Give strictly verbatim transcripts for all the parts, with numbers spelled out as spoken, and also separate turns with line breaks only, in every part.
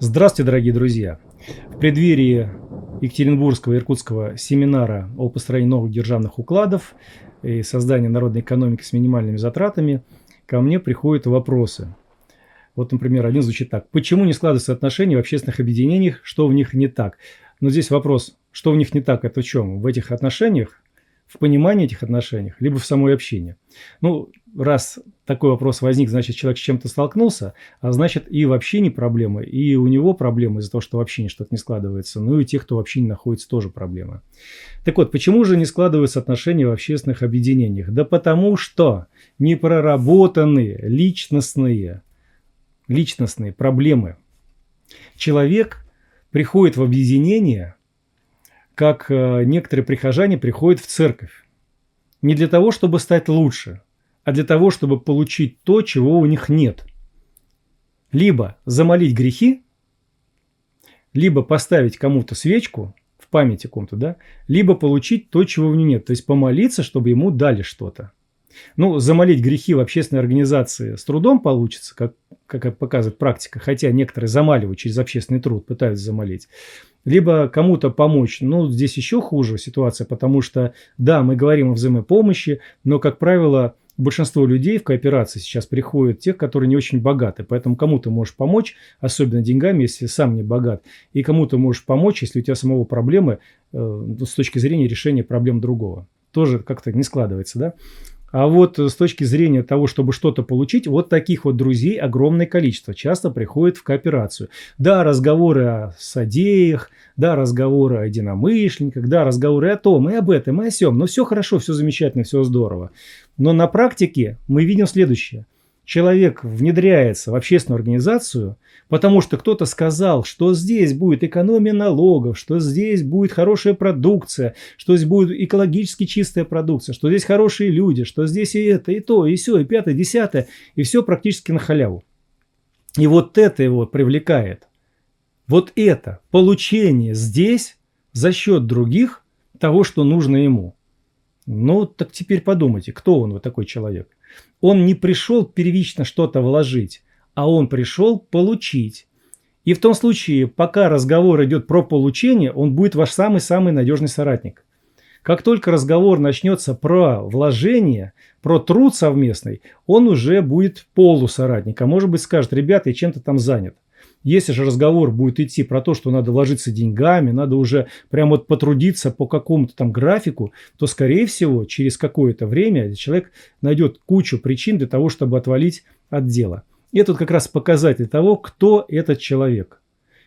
Здравствуйте, дорогие друзья! В преддверии Екатеринбургского и Иркутского семинара о построении новых державных укладов и создании народной экономики с минимальными затратами ко мне приходят вопросы. Вот, например, один звучит так. Почему не складываются отношения в общественных объединениях? Что в них не так? Но здесь вопрос, что в них не так, это в чем? В этих отношениях, в понимании этих отношений, либо в самой общине? Ну, раз такой вопрос возник, значит, человек с чем-то столкнулся, а значит, и в общине проблемы, и у него проблемы из-за того, что в общине что-то не складывается, ну и тех, кто в общине находится, тоже проблемы. Так вот, почему же не складываются отношения в общественных объединениях? Да потому что не проработаны личностные, личностные проблемы. Человек приходит в объединение, как некоторые прихожане приходят в церковь. Не для того, чтобы стать лучше, а для того, чтобы получить то, чего у них нет. Либо замолить грехи, либо поставить кому-то свечку в памяти кому-то, да, либо получить то, чего у него нет. То есть помолиться, чтобы ему дали что-то. Ну, замолить грехи в общественной организации с трудом получится, как, как показывает практика, хотя некоторые замаливают через общественный труд, пытаются замолить. Либо кому-то помочь. Ну, здесь еще хуже ситуация, потому что, да, мы говорим о взаимопомощи, но, как правило, большинство людей в кооперации сейчас приходят тех, которые не очень богаты. Поэтому кому-то можешь помочь, особенно деньгами, если сам не богат. И кому-то можешь помочь, если у тебя самого проблемы э, с точки зрения решения проблем другого. Тоже как-то не складывается, да? А вот с точки зрения того, чтобы что-то получить, вот таких вот друзей огромное количество. Часто приходят в кооперацию. Да, разговоры о содеях, да, разговоры о единомышленниках, да, разговоры о том, и об этом, и о сём. Но все хорошо, все замечательно, все здорово. Но на практике мы видим следующее. Человек внедряется в общественную организацию, потому что кто-то сказал, что здесь будет экономия налогов, что здесь будет хорошая продукция, что здесь будет экологически чистая продукция, что здесь хорошие люди, что здесь и это, и то, и сё, и пятое, десятое, и все практически на халяву. И вот это его привлекает. Вот это получение здесь за счет других того, что нужно ему. Ну, так теперь подумайте, кто он, вот такой человек? Он не пришел первично что-то вложить, а он пришел получить. И в том случае, пока разговор идет про получение, он будет ваш самый-самый надежный соратник. Как только разговор начнется про вложение, про труд совместный, он уже будет полусоратник. А может быть скажет, ребята, я чем-то там занят. Если же разговор будет идти про то, что надо вложиться деньгами, надо уже прямо вот потрудиться по какому-то там графику, то, скорее всего, через какое-то время человек найдет кучу причин для того, чтобы отвалить от дела. И это вот как раз показатель того, кто этот человек.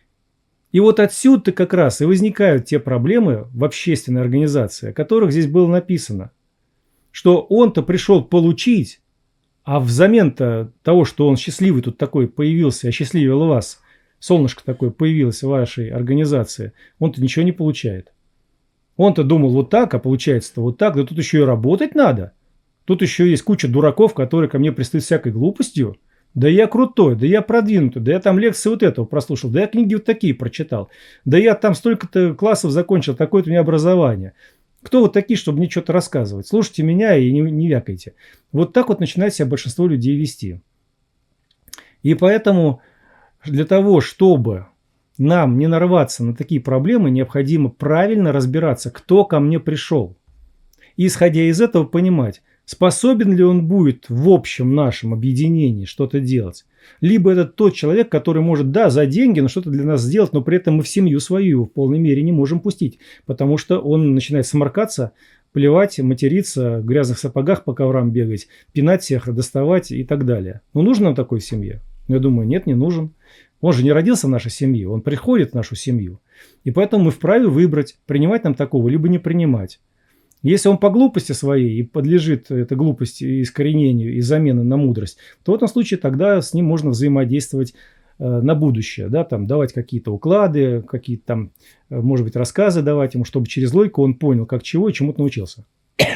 И вот отсюда как раз и возникают те проблемы в общественной организации, о которых здесь было написано. Что он-то пришел получить, а взамен-то того, что он счастливый тут такой появился, осчастливил вас, солнышко такое появилось в вашей организации, он-то ничего не получает. Он-то думал вот так, а получается-то вот так, да тут еще и работать надо. Тут еще есть куча дураков, которые ко мне пристают всякой глупостью. Да я крутой, да я продвинутый, да я там лекции вот этого прослушал, да я книги вот такие прочитал, да я там столько-то классов закончил, такое-то у меня образование. Кто вот такие, чтобы мне что-то рассказывать? Слушайте меня и не, не вякайте. Вот так вот начинает себя большинство людей вести. И поэтому для того, чтобы нам не нарваться на такие проблемы, необходимо правильно разбираться, кто ко мне пришел. И исходя из этого понимать, способен ли он будет в общем нашем объединении что-то делать. Либо это тот человек, который может, да, за деньги, но что-то для нас сделать, но при этом мы в семью свою в полной мере не можем пустить, потому что он начинает сморкаться, плевать, материться, в грязных сапогах по коврам бегать, пинать всех, доставать и так далее. Ну, нужен нам такой в семье? Я думаю, нет, не нужен. Он же не родился в нашей семье, он приходит в нашу семью. И поэтому мы вправе выбрать, принимать нам такого, либо не принимать. Если он по глупости своей и подлежит этой глупости искоренению и замены на мудрость, то в этом случае тогда с ним можно взаимодействовать э, на будущее. Да, там, давать какие-то уклады, какие-то там, э, может быть, рассказы давать ему, чтобы через логику он понял, как чего и чему-то научился.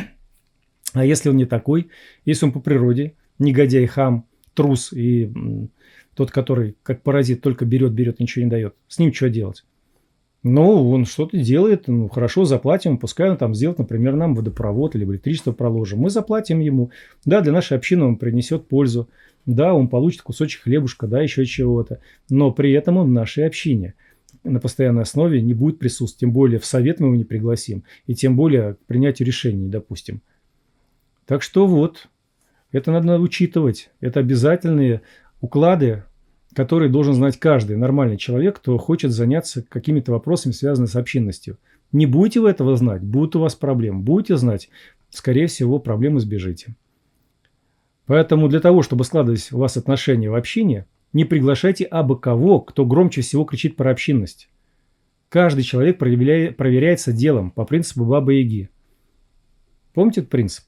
А если он не такой, если он по природе негодяй, хам, трус и м, тот, который как паразит только берет, берет, ничего не дает, с ним что делать? Ну, он что-то делает, ну, хорошо, заплатим, пускай он там сделает, например, нам водопровод или электричество проложим. Мы заплатим ему. Да, для нашей общины он принесет пользу. Да, он получит кусочек хлебушка, да, еще чего-то. Но при этом он в нашей общине на постоянной основе не будет присутствовать. Тем более в совет мы его не пригласим. И тем более к принятию решений, допустим. Так что вот, это надо учитывать. Это обязательные уклады, который должен знать каждый нормальный человек, кто хочет заняться какими-то вопросами, связанными с общинностью. Не будете вы этого знать, будут у вас проблемы. Будете знать, скорее всего, проблем избежите. Поэтому для того, чтобы складывать у вас отношения в общине, не приглашайте абы кого, кто громче всего кричит про общинность. Каждый человек проверяет, проверяется делом по принципу Бабы-Яги. Помните этот принцип?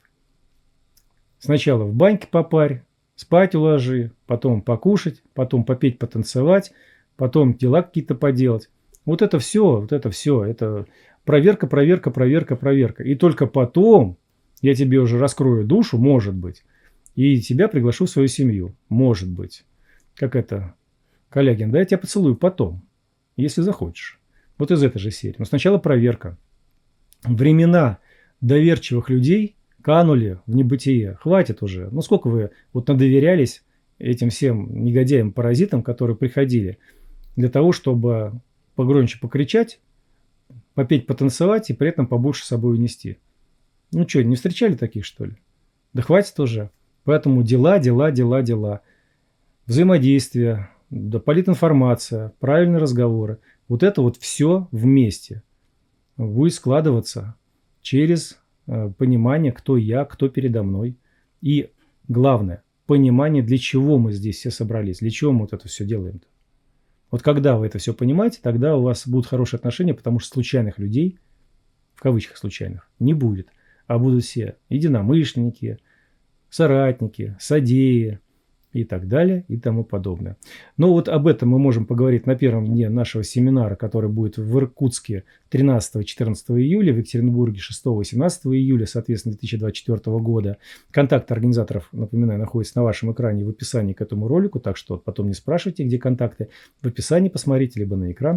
Сначала в баньке попарь, спать уложи, потом покушать, потом попеть, потанцевать, потом дела какие-то поделать. Вот это все, вот это все, это проверка, проверка, проверка, проверка. И только потом я тебе уже раскрою душу, может быть, и тебя приглашу в свою семью, может быть. Как это, Калягин, да, я тебя поцелую потом, если захочешь. Вот из этой же серии. Но сначала проверка. Времена доверчивых людей канули в небытие. Хватит уже. Ну, сколько вы вот надоверялись этим всем негодяям-паразитам, которые приходили для того, чтобы погромче покричать, попеть, потанцевать и при этом побольше с собой унести. Ну что, не встречали таких, что ли? Да хватит уже. Поэтому дела, дела, дела, дела. Взаимодействие, да, политинформация, правильные разговоры. Вот это вот все вместе будет складываться через понимание, кто я, кто передо мной. И главное, понимание, для чего мы здесь все собрались, для чего мы вот это все делаем. Вот когда вы это все понимаете, тогда у вас будут хорошие отношения, потому что случайных людей, в кавычках случайных, не будет. А будут все единомышленники, соратники, содеи и так далее и тому подобное. Но вот об этом мы можем поговорить на первом дне нашего семинара, который будет в Иркутске тринадцатого-четырнадцатого июля, в Екатеринбурге шестого-семнадцатого июля, соответственно, две тысячи двадцать четвёртого года. Контакты организаторов, напоминаю, находятся на вашем экране в описании к этому ролику, так что потом не спрашивайте, где контакты. В описании посмотрите, либо на экран.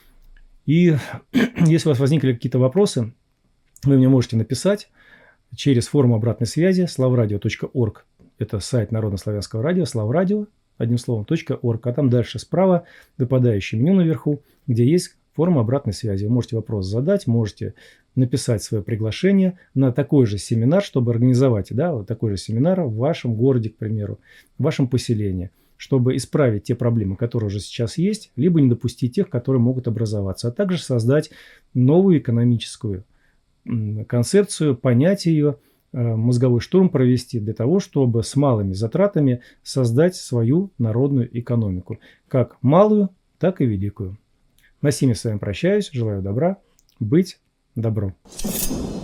И если у вас возникли какие-то вопросы, вы мне можете написать через форму обратной связи славрадио точка орг. Это сайт Народно-славянского радио, славрадио, одним словом, .орг. А там дальше справа выпадающее меню наверху, где есть форма обратной связи. Вы можете вопрос задать, можете написать свое приглашение на такой же семинар, чтобы организовать, да, вот такой же семинар в вашем городе, к примеру, в вашем поселении, чтобы исправить те проблемы, которые уже сейчас есть, либо не допустить тех, которые могут образоваться, а также создать новую экономическую концепцию, понять ее, мозговой штурм провести для того, чтобы с малыми затратами создать свою народную экономику. Как малую, так и великую. На сими с вами прощаюсь. Желаю добра. Быть добро.